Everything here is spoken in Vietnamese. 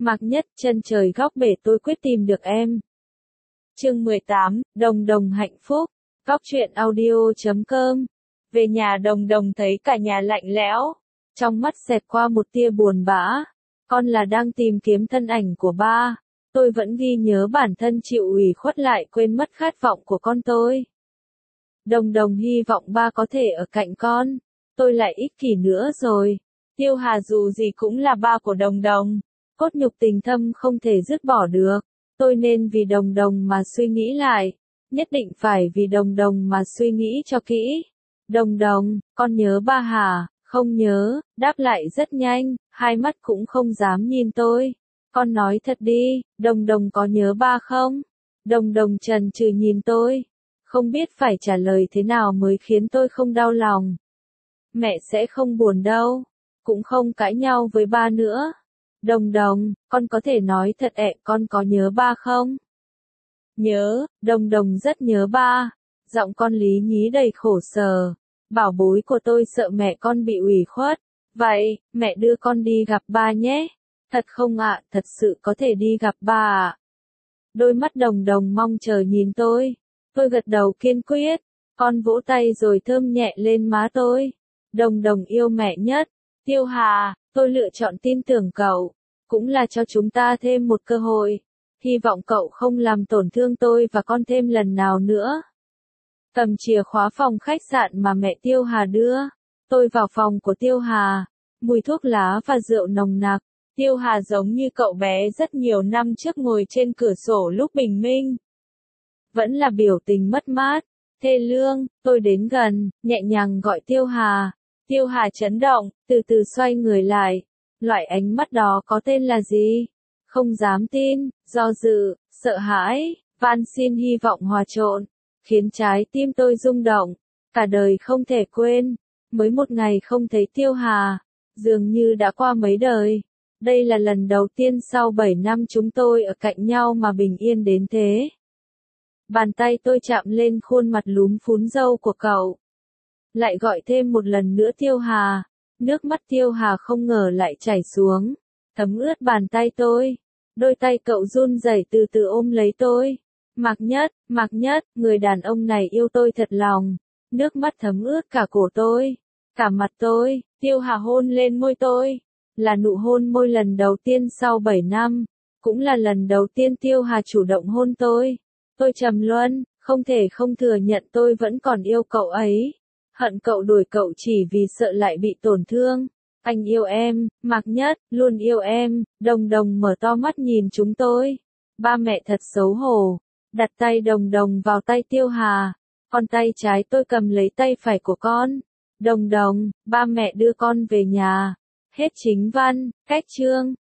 Mạc Nhất, chân trời góc bể tôi quyết tìm được em. Chương 18, Đồng Đồng hạnh phúc. Góc truyện audio.com. Về nhà Đồng Đồng thấy cả nhà lạnh lẽo. Trong mắt xẹt qua một tia buồn bã. Con là đang tìm kiếm thân ảnh của ba. Tôi vẫn ghi nhớ bản thân chịu ủy khuất lại quên mất khát vọng của con tôi. Đồng Đồng hy vọng ba có thể ở cạnh con. Tôi lại ích kỷ nữa rồi. Tiêu Hà dù gì cũng là ba của Đồng Đồng. Cốt nhục tình thâm không thể dứt bỏ được. Tôi nên vì Đồng Đồng mà suy nghĩ lại. Nhất định phải vì Đồng Đồng mà suy nghĩ cho kỹ. Đồng Đồng, con nhớ ba hả? Không nhớ, đáp lại rất nhanh, hai mắt cũng không dám nhìn tôi. Con nói thật đi, Đồng Đồng có nhớ ba không? Đồng Đồng chần chừ nhìn tôi. Không biết phải trả lời thế nào mới khiến tôi không đau lòng. Mẹ sẽ không buồn đâu. Cũng không cãi nhau với ba nữa. Đồng Đồng, con có thể nói thật con có nhớ ba không? Nhớ, Đồng Đồng rất nhớ ba. Giọng con lý nhí đầy khổ sở. Bảo bối của tôi sợ mẹ con bị ủy khuất. Vậy, mẹ đưa con đi gặp ba nhé. Thật không ạ, thật sự có thể đi gặp ba ạ. Đôi mắt Đồng Đồng mong chờ nhìn tôi. Tôi gật đầu kiên quyết. Con vỗ tay rồi thơm nhẹ lên má tôi. Đồng Đồng yêu mẹ nhất. Tiêu Hà, tôi lựa chọn tin tưởng cậu. Cũng là cho chúng ta thêm một cơ hội. Hy vọng cậu không làm tổn thương tôi và con thêm lần nào nữa. Cầm chìa khóa phòng khách sạn mà mẹ Tiêu Hà đưa. Tôi vào phòng của Tiêu Hà. Mùi thuốc lá và rượu nồng nặc. Tiêu Hà giống như cậu bé rất nhiều năm trước ngồi trên cửa sổ lúc bình minh. Vẫn là biểu tình mất mát. Thê lương, tôi đến gần, nhẹ nhàng gọi Tiêu Hà. Tiêu Hà chấn động, từ từ xoay người lại. Loại ánh mắt đó có tên là gì? Không dám tin, do dự, sợ hãi, van xin hy vọng hòa trộn. Khiến trái tim tôi rung động. Cả đời không thể quên. Mới một ngày không thấy Tiêu Hà. Dường như đã qua mấy đời. Đây là lần đầu tiên sau 7 năm chúng tôi ở cạnh nhau mà bình yên đến thế. Bàn tay tôi chạm lên khuôn mặt lúm phún râu của cậu. Lại gọi thêm một lần nữa Tiêu Hà. Nước mắt Tiêu Hà không ngờ lại chảy xuống. Thấm ướt bàn tay tôi. Đôi tay cậu run rẩy từ từ ôm lấy tôi. Mạc Nhất, người đàn ông này yêu tôi thật lòng. Nước mắt thấm ướt cả cổ tôi. Cả mặt tôi. Tiêu Hà hôn lên môi tôi. Là nụ hôn môi lần đầu tiên sau 7 năm. Cũng là lần đầu tiên Tiêu Hà chủ động hôn tôi. Tôi trầm luân, không thể không thừa nhận tôi vẫn còn yêu cậu ấy. Hận cậu đuổi cậu chỉ vì sợ lại bị tổn thương. Anh yêu em, Mạc Nhất, luôn yêu em. Đồng Đồng mở to mắt nhìn chúng tôi. Ba mẹ thật xấu hổ. Đặt tay Đồng Đồng vào tay Tiêu Hà. Con tay trái tôi cầm lấy tay phải của con. Đồng Đồng, ba mẹ đưa con về nhà. Hết chính văn, cách chương.